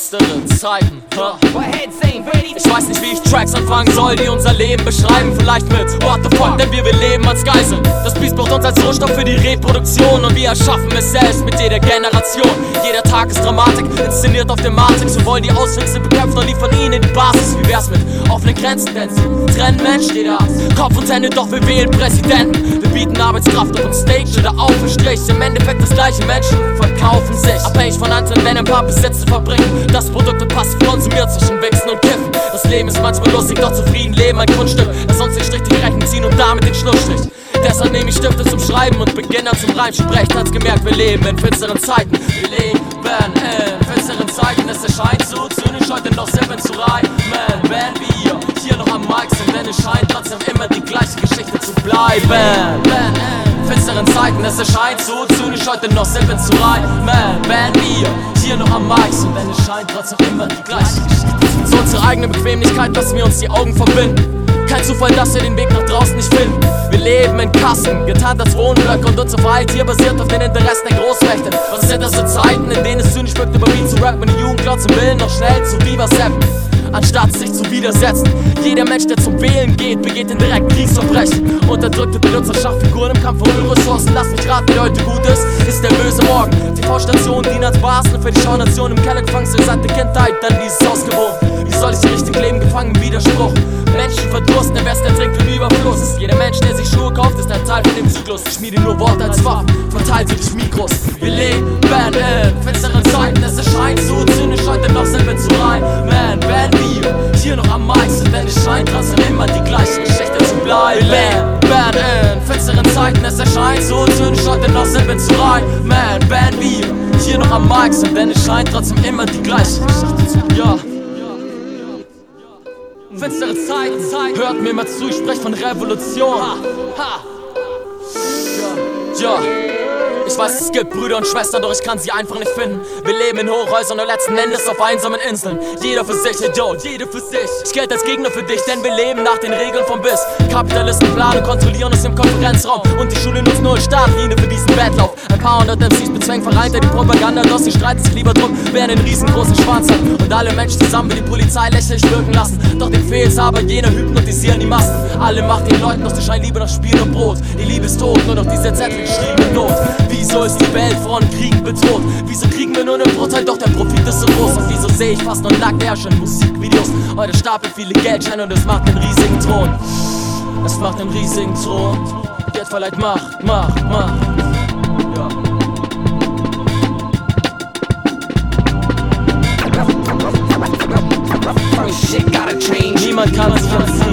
finstere Zeiten. Ich weiß nicht, wie ich Tracks anfangen soll, die unser Leben beschreiben. Vielleicht mit What the fuck, denn wir leben als Geiseln. Das Biest braucht uns als Rohstoff für die Reproduktion und wir erschaffen es selbst mit jeder Generation. Jeder Tag ist Dramatik, inszeniert auf der Matrix. Wir wollen die Auswüchse bekämpfen und liefern ihnen die Basis. Wie wär's mit offenen Grenzen, denn sie trennen Mensch, jeder Kopf und Hände, doch wir wählen Präsidenten. Wir bieten Arbeitskraft auf dem Stage oder auf dem Strich. Im Endeffekt das gleiche, Menschen verkaufen sich. Abhängig von anderen Ländern, ein paar besetzte Fabriken. Das Produkt wird passiv konsumiert zwischen Wichsen und Kiffen. Das Leben ist manchmal lustig, doch zufrieden leben ein Kunststück. Lass uns den Strich die Rechnung ziehen und damit den Schlussstrich. Deshalb nehme ich Stifte zum Schreiben und beginne zum Reim. Sprecht, hat's gemerkt, wir leben in finsteren Zeiten. Wir leben in finsteren Zeiten. Es erscheint so zynisch, heute noch Seven zu reimen. Wenn wir hier noch am Mic sind, denn es scheint trotzdem immer die gleiche Geschichte zu bleiben. Finsteren Zeiten, es erscheint so zynisch, heute noch Seven zu reimen. Wenn wir hier noch am Mic sind, denn es scheint trotzdem immer die gleiche Geschichte zu unserer eigenen Bequemlichkeit lassen wir uns die Augen verbinden. Kein Zufall, dass wir den Weg nach draußen nicht finden. Wir leben in Kassen, getarnt als Wohnblöcke und unsere Freiheit hier basiert auf den Interessen der Großmächte. Was sind das für Zeiten, in denen es zynisch wirkt, über Beat zu rappen und die Jugend glaubt zum Willen noch schnell zu Viva Seppen, anstatt sich zu widersetzen. Jeder Mensch, der zum Wählen geht, begeht in direkt Kriegsverbrechen. Unterdrückte Benutzer schafft Figuren im Kampf um Ressourcen. Lass mich raten, wer heute gut ist der böse Morgen. TV-Stationen dienen als Basen für die Schaunation. Im Keller gefangen sind seit der Kindheit, dann dieses Haus gewohnt. Wie soll ich richtig leben, gefangen im Widerspruch? Menschen verdursten, der Beste trinkt im Überfluss. Jeder Mensch, der sich Schuhe kauft, ist ein Teil von dem Zyklus. Ich schmiede nur Worte als Waffen, verteilt sie durch Mikros. Wir leben in finsteren Zeiten, es erscheint so zynisch, heute noch selber zu reimen. Wenn wir hier noch am Mic sind, denn es scheint trotzdem immer die gleiche Geschichte zu bleiben. Wir leben in finsteren Zeiten, es erscheint so zynisch, heute noch selber zu reimen. Wenn wir hier noch am Mic sind, denn es scheint trotzdem immer die gleiche Geschichte zu bleiben. Finstere Zeiten, hört mir mal zu, ich sprech von Revolution. Ja. Ich weiß, es gibt Brüder und Schwestern, doch ich kann sie einfach nicht finden. Wir leben in Hochhäusern und letzten Endes auf einsamen Inseln. Jeder für sich, yo, jeder für sich. Ich gelte als Gegner für dich, denn wir leben nach den Regeln vom Biss. Kapitalisten planen und kontrollieren uns im Konferenzraum. Und die Schule nutzt nur Startlinie für diesen Wettlauf. Ein paar hundert MCs bezwängen Vereinte die Propaganda, doch sie streiten sich lieber drum, wer einen riesengroßen Schwanz hat. Und alle Menschen zusammen will die Polizei lächerlich wirken lassen. Doch dem fehlt's aber, jene hypnotisieren die Massen. Alle macht den Leuten, doch sie schreien lieber nach Spiel und Brot. Die Liebe ist tot, nur noch diese Zettel geschriebene Not. Wieso ist die Welt von Kriegen bedroht? Wieso kriegen wir nur einen Bruchteil, doch der Profit ist so groß? Und wieso sehe ich fast nur nackt herrschen in Musikvideos? Heute stapeln viele Geldscheine und es macht einen riesigen Thron. Es macht einen riesigen Thron. Geld verleiht Macht. Ja. Niemand kann es